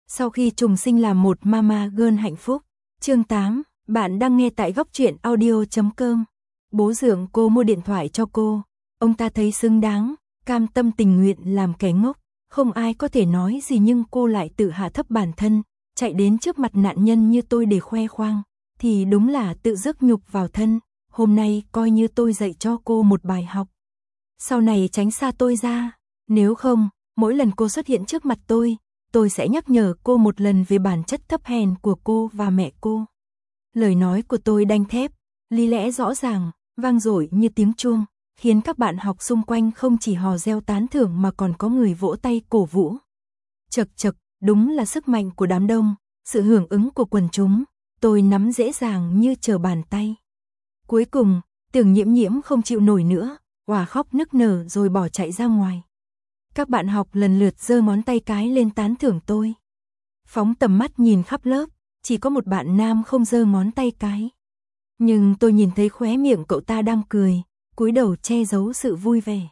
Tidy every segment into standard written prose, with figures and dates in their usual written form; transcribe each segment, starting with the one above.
Sau khi trùng sinh làm một mama girl hạnh phúc. Chương 8, bạn đang nghe tại góc truyện audio.com. Bố dượng cô mua điện thoại cho cô, ông ta thấy xứng đáng, cam tâm tình nguyện làm kẻ ngốc, không ai có thể nói gì nhưng cô lại tự hạ thấp bản thân, chạy đến trước mặt nạn nhân như tôi để khoe khoang, thì đúng là tự rước nhục vào thân, hôm nay coi như tôi dạy cho cô một bài học. Sau này tránh xa tôi ra, nếu không, mỗi lần cô xuất hiện trước mặt tôi sẽ nhắc nhở cô một lần về bản chất thấp hèn của cô và mẹ cô. Lời nói của tôi đanh thép, lý lẽ rõ ràng, vang dội như tiếng chuông, khiến các bạn học xung quanh không chỉ hò reo tán thưởng mà còn có người vỗ tay cổ vũ. Chậc chậc, đúng là sức mạnh của đám đông, sự hưởng ứng của quần chúng, tôi nắm dễ dàng như trở bàn tay. Cuối cùng, Tưởng Nhiễm Nhiễm không chịu nổi nữa, òa khóc nức nở rồi bỏ chạy ra ngoài. Các bạn học lần lượt giơ ngón tay cái lên tán thưởng tôi. Phóng tầm mắt nhìn khắp lớp, chỉ có một bạn nam không giơ ngón tay cái. Nhưng tôi nhìn thấy khóe miệng cậu ta đang cười, cúi đầu che giấu sự vui vẻ.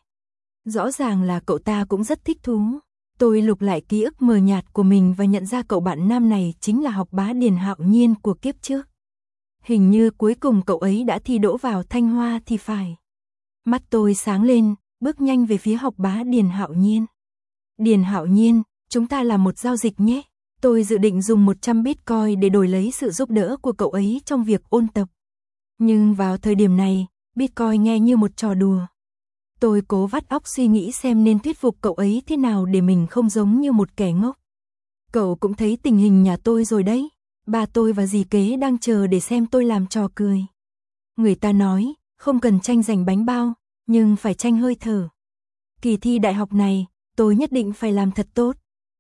Rõ ràng là cậu ta cũng rất thích thú. Tôi lục lại ký ức mờ nhạt của mình và nhận ra cậu bạn nam này chính là học bá Điền Hạo Nhiên của kiếp trước. Hình như cuối cùng cậu ấy đã thi đỗ vào Thanh Hoa thì phải. Mắt tôi sáng lên, bước nhanh về phía học bá Điền Hạo Nhiên. Điền Hạo Nhiên, chúng ta làm một giao dịch nhé. Tôi dự định dùng 100 Bitcoin để đổi lấy sự giúp đỡ của cậu ấy trong việc ôn tập. Nhưng vào thời điểm này, Bitcoin nghe như một trò đùa. Tôi cố vắt óc suy nghĩ xem nên thuyết phục cậu ấy thế nào để mình không giống như một kẻ ngốc. Cậu cũng thấy tình hình nhà tôi rồi đấy. Ba tôi và dì kế đang chờ để xem tôi làm trò cười. Người ta nói, không cần tranh giành bánh bao, nhưng phải tranh hơi thở. Kỳ thi đại học này, tôi nhất định phải làm thật tốt.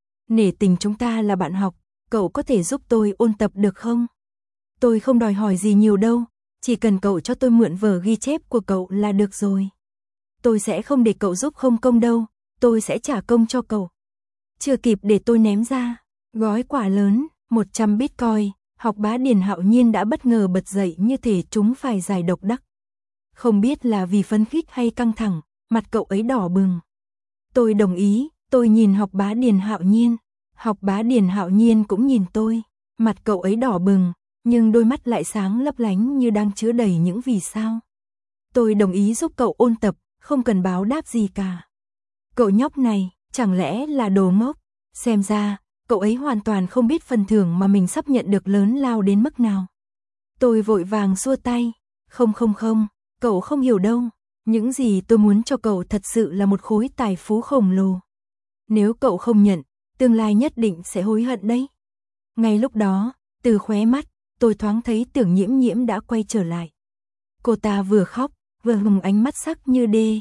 Nể tình chúng ta là bạn học, cậu có thể giúp tôi ôn tập được không? Tôi không đòi hỏi gì nhiều đâu, chỉ cần cậu cho tôi mượn vở ghi chép của cậu là được rồi. Tôi sẽ không để cậu giúp không công đâu, tôi sẽ trả công cho cậu. Chưa kịp để tôi ném ra gói quà lớn, 100 Bitcoin, học bá Điền Hạo Nhiên đã bất ngờ bật dậy như thể chúng phải giải độc đắc. Không biết là vì phấn khích hay căng thẳng, mặt cậu ấy đỏ bừng. Tôi đồng ý, tôi nhìn học bá Điền Hạo Nhiên. Học bá Điền Hạo Nhiên cũng nhìn tôi, mặt cậu ấy đỏ bừng, nhưng đôi mắt lại sáng lấp lánh như đang chứa đầy những vì sao. Tôi đồng ý giúp cậu ôn tập, không cần báo đáp gì cả. Cậu nhóc này, chẳng lẽ là đồ ngốc? Xem ra, cậu ấy hoàn toàn không biết phần thưởng mà mình sắp nhận được lớn lao đến mức nào. Tôi vội vàng xua tay. Không, cậu không hiểu đâu. Những gì tôi muốn cho cậu thật sự là một khối tài phú khổng lồ. Nếu cậu không nhận, tương lai nhất định sẽ hối hận đấy. Ngay lúc đó, từ khóe mắt, tôi thoáng thấy Tưởng Nhiễm Nhiễm đã quay trở lại. Cô ta vừa khóc, vừa hùng ánh mắt sắc như đê,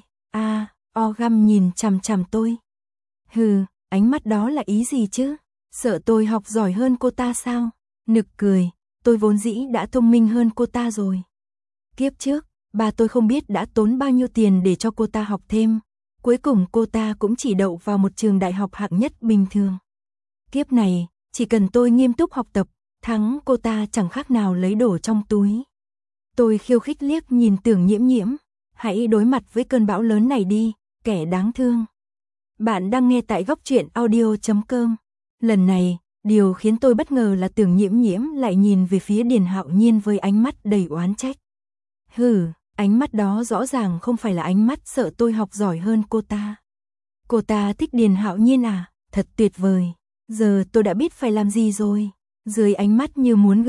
o găm nhìn chằm chằm tôi. Hừ, ánh mắt đó là ý gì chứ? Sợ tôi học giỏi hơn cô ta sao? Nực cười, tôi vốn dĩ đã thông minh hơn cô ta rồi. Kiếp trước, ba tôi không biết đã tốn bao nhiêu tiền để cho cô ta học thêm. Cuối cùng cô ta cũng chỉ đậu vào một trường đại học hạng nhất bình thường. Kiếp này, chỉ cần tôi nghiêm túc học tập, thắng cô ta chẳng khác nào lấy đồ trong túi. Tôi khiêu khích liếc nhìn Tưởng Nhiễm Nhiễm. Hãy đối mặt với cơn bão lớn này đi, kẻ đáng thương. Bạn đang nghe tại góc truyện audio.com. Lần này, điều khiến tôi bất ngờ là Tưởng Nhiễm Nhiễm lại nhìn về phía Điền Hạo Nhiên với ánh mắt đầy oán trách. Hừ, ánh mắt đó rõ ràng không phải là ánh mắt sợ tôi học giỏi hơn cô ta. Cô ta thích Điền Hạo Nhiên à? Thật tuyệt vời. Giờ tôi đã biết phải làm gì rồi. Dưới ánh mắt như muốn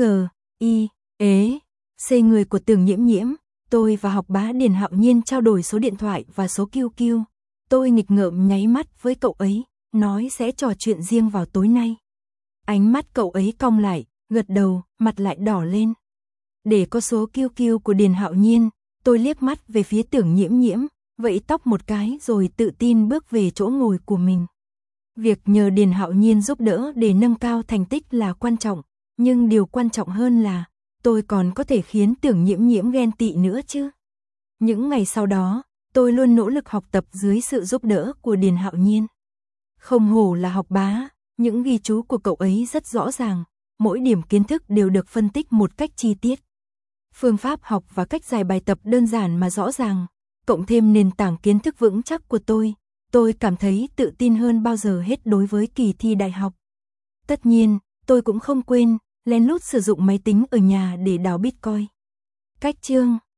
C người của Tưởng Nhiễm Nhiễm, tôi và học bá Điền Hạo Nhiên trao đổi số điện thoại và số QQ. Tôi nghịch ngợm nháy mắt với cậu ấy, nói sẽ trò chuyện riêng vào tối nay. Ánh mắt cậu ấy cong lại, gật đầu, mặt lại đỏ lên. Để có số QQ của Điền Hạo Nhiên, tôi liếc mắt về phía Tưởng Nhiễm Nhiễm, vẫy tóc một cái rồi tự tin bước về chỗ ngồi của mình. Việc nhờ Điền Hạo Nhiên giúp đỡ để nâng cao thành tích là quan trọng, nhưng điều quan trọng hơn là tôi còn có thể khiến Tưởng Nhiễm Nhiễm ghen tị nữa chứ. Những ngày sau đó, tôi luôn nỗ lực học tập dưới sự giúp đỡ của Điền Hạo Nhiên. Không hổ là học bá, những ghi chú của cậu ấy rất rõ ràng, mỗi điểm kiến thức đều được phân tích một cách chi tiết. Phương pháp học và cách giải bài tập đơn giản mà rõ ràng, cộng thêm nền tảng kiến thức vững chắc của tôi cảm thấy tự tin hơn bao giờ hết đối với kỳ thi đại học. Tất nhiên, tôi cũng không quên, lén lút sử dụng máy tính ở nhà để đào Bitcoin. Cách chương